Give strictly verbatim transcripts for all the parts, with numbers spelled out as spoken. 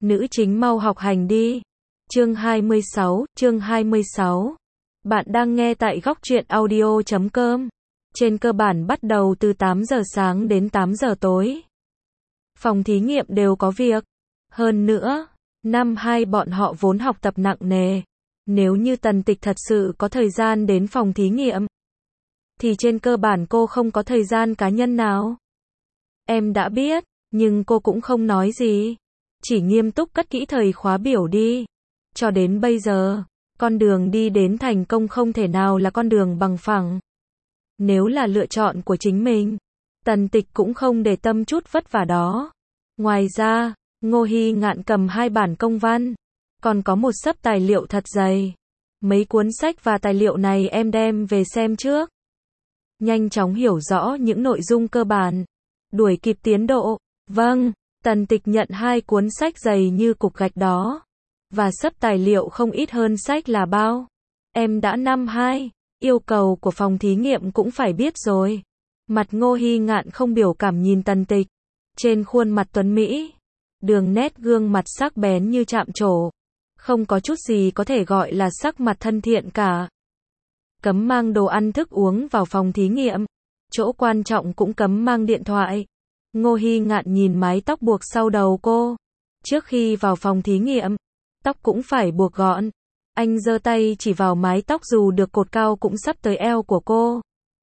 Nữ chính mau học hành đi. Chương hai mươi sáu, chương hai mươi sáu. Bạn đang nghe tại góc truyện audio chấm com. Trên cơ bản bắt đầu từ tám giờ sáng đến tám giờ tối. Phòng thí nghiệm đều có việc. Hơn nữa, năm hai bọn họ vốn học tập nặng nề. Nếu như Tần Tịch thật sự có thời gian đến phòng thí nghiệm, thì trên cơ bản cô không có thời gian cá nhân nào. Em đã biết, nhưng cô cũng không nói gì. Chỉ nghiêm túc cất kỹ thời khóa biểu đi. Cho đến bây giờ, con đường đi đến thành công không thể nào là con đường bằng phẳng. Nếu là lựa chọn của chính mình, Tần Tịch cũng không để tâm chút vất vả đó. Ngoài ra, Ngô Hy Ngạn cầm hai bản công văn, còn có một xấp tài liệu thật dày. Mấy cuốn sách và tài liệu này em đem về xem trước. Nhanh chóng hiểu rõ những nội dung cơ bản, đuổi kịp tiến độ. Vâng. Tần Tịch nhận hai cuốn sách dày như cục gạch đó, và xấp tài liệu không ít hơn sách là bao. Em đã năm hai, yêu cầu của phòng thí nghiệm cũng phải biết rồi. Mặt Ngô Hy Ngạn không biểu cảm nhìn Tần Tịch. Trên khuôn mặt tuấn Mỹ, đường nét gương mặt sắc bén như chạm trổ. Không có chút gì có thể gọi là sắc mặt thân thiện cả. Cấm mang đồ ăn thức uống vào phòng thí nghiệm. Chỗ quan trọng cũng cấm mang điện thoại. Ngô Hy Ngạn nhìn mái tóc buộc sau đầu cô. Trước khi vào phòng thí nghiệm, tóc cũng phải buộc gọn. Anh giơ tay chỉ vào mái tóc dù được cột cao cũng sắp tới eo của cô.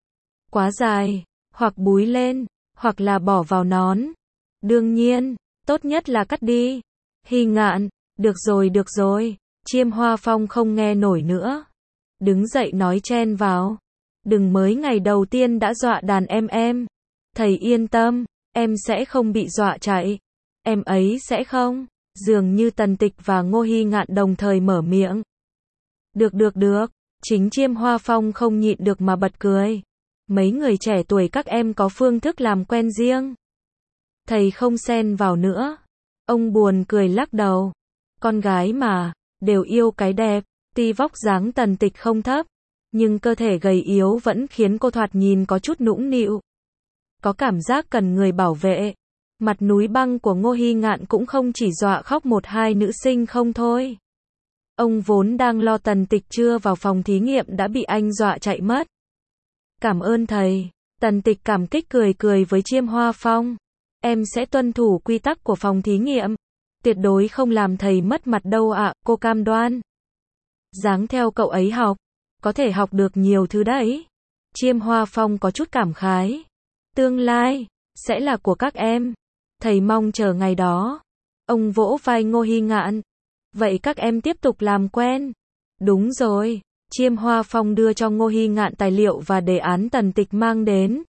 Quá dài, hoặc búi lên, hoặc là bỏ vào nón. Đương nhiên, tốt nhất là cắt đi. Hy Ngạn, được rồi được rồi. Chiêm Hoa Phong không nghe nổi nữa. Đứng dậy nói chen vào. Đừng mới ngày đầu tiên đã dọa đàn em em. Thầy yên tâm. Em sẽ không bị dọa chạy. Em ấy sẽ không. Dường như Tần Tịch và Ngô Hy Ngạn đồng thời mở miệng. Được được được. Chính Chiêm Hoa Phong không nhịn được mà bật cười. Mấy người trẻ tuổi các em có phương thức làm quen riêng. Thầy không xen vào nữa. Ông buồn cười lắc đầu. Con gái mà, đều yêu cái đẹp. Tuy vóc dáng Tần Tịch không thấp, nhưng cơ thể gầy yếu vẫn khiến cô thoạt nhìn có chút nũng nịu. Có cảm giác cần người bảo vệ. Mặt núi băng của Ngô Hy Ngạn cũng không chỉ dọa khóc một hai nữ sinh không thôi. Ông vốn đang lo Tần Tịch chưa vào phòng thí nghiệm đã bị anh dọa chạy mất. Cảm ơn thầy. Tần Tịch cảm kích cười cười với Chiêm Hoa Phong. Em sẽ tuân thủ quy tắc của phòng thí nghiệm. Tuyệt đối không làm thầy mất mặt đâu ạ, cô cam đoan. Dáng theo cậu ấy học, có thể học được nhiều thứ đấy. Chiêm Hoa Phong có chút cảm khái. Tương lai sẽ là của các em. Thầy mong chờ ngày đó. Ông vỗ vai Ngô Hy Ngạn. Vậy các em tiếp tục làm quen. Đúng rồi. Chiêm Hoa Phong đưa cho Ngô Hy Ngạn tài liệu và đề án Tần Tịch mang đến.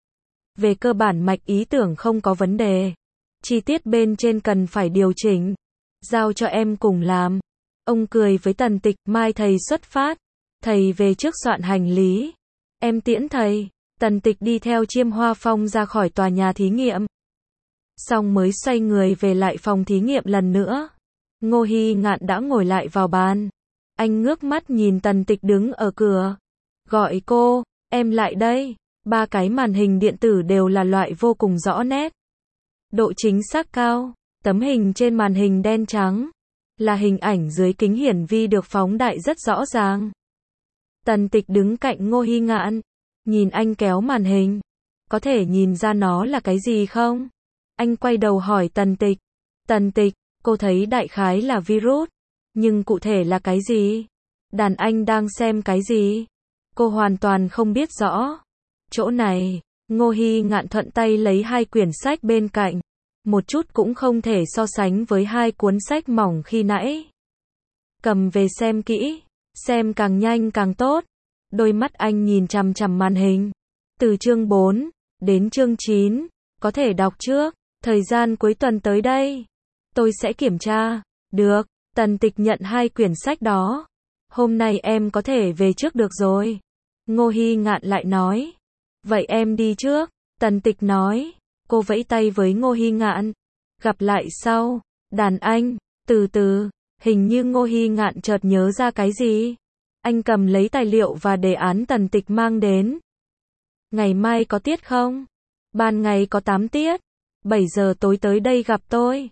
Về cơ bản mạch ý tưởng không có vấn đề. Chi tiết bên trên cần phải điều chỉnh. Giao cho em cùng làm. Ông cười với Tần Tịch. Mai thầy xuất phát. Thầy về trước soạn hành lý. Em tiễn thầy. Tần Tịch đi theo Chiêm Hoa Phong ra khỏi tòa nhà thí nghiệm. Xong mới xoay người về lại phòng thí nghiệm lần nữa. Ngô Hy Ngạn đã ngồi lại vào bàn. Anh ngước mắt nhìn Tần Tịch đứng ở cửa. Gọi cô, em lại đây. Ba cái màn hình điện tử đều là loại vô cùng rõ nét. Độ chính xác cao. Tấm hình trên màn hình đen trắng. Là hình ảnh dưới kính hiển vi được phóng đại rất rõ ràng. Tần Tịch đứng cạnh Ngô Hy Ngạn. Nhìn anh kéo màn hình. Có thể nhìn ra nó là cái gì không? Anh quay đầu hỏi Tần Tịch. Tần Tịch, cô thấy đại khái là virus. Nhưng cụ thể là cái gì? Đàn anh đang xem cái gì? Cô hoàn toàn không biết rõ. Chỗ này, Ngô Hy Ngạn thuận tay lấy hai quyển sách bên cạnh. Một chút cũng không thể so sánh với hai cuốn sách mỏng khi nãy. Cầm về xem kỹ. Xem càng nhanh càng tốt. Đôi mắt anh nhìn chằm chằm màn hình. Từ chương bốn đến chương chín, có thể đọc trước. Thời gian cuối tuần tới đây. Tôi sẽ kiểm tra. Được, Tần Tịch nhận hai quyển sách đó. Hôm nay em có thể về trước được rồi. Ngô Hy Ngạn lại nói. Vậy em đi trước. Tần Tịch nói. Cô vẫy tay với Ngô Hy Ngạn. Gặp lại sau. Đàn anh, từ từ. Hình như Ngô Hy Ngạn chợt nhớ ra cái gì. Anh cầm lấy tài liệu và đề án Tần Tịch mang đến. Ngày mai có tiết không? Ban ngày có tám tiết. bảy giờ tối tới đây gặp tôi.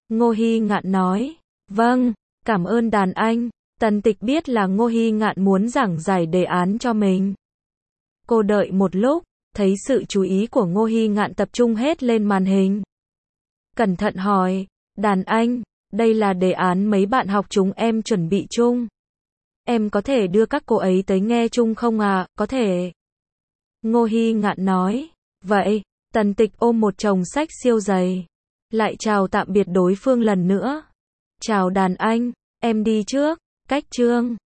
Ngô Hi Ngạn nói. Vâng, cảm ơn đàn anh. Tần Tịch biết là Ngô Hi Ngạn muốn giảng giải đề án cho mình. Cô đợi một lúc, thấy sự chú ý của Ngô Hi Ngạn tập trung hết lên màn hình. Cẩn thận hỏi, đàn anh, đây là đề án mấy bạn học chúng em chuẩn bị chung. Em có thể đưa các cô ấy tới nghe chung không à? Có thể. Ngô Hi Ngạn nói. Vậy, Tần Tịch ôm một chồng sách siêu dày. Lại chào tạm biệt đối phương lần nữa. Chào đàn anh, em đi trước, cách chương.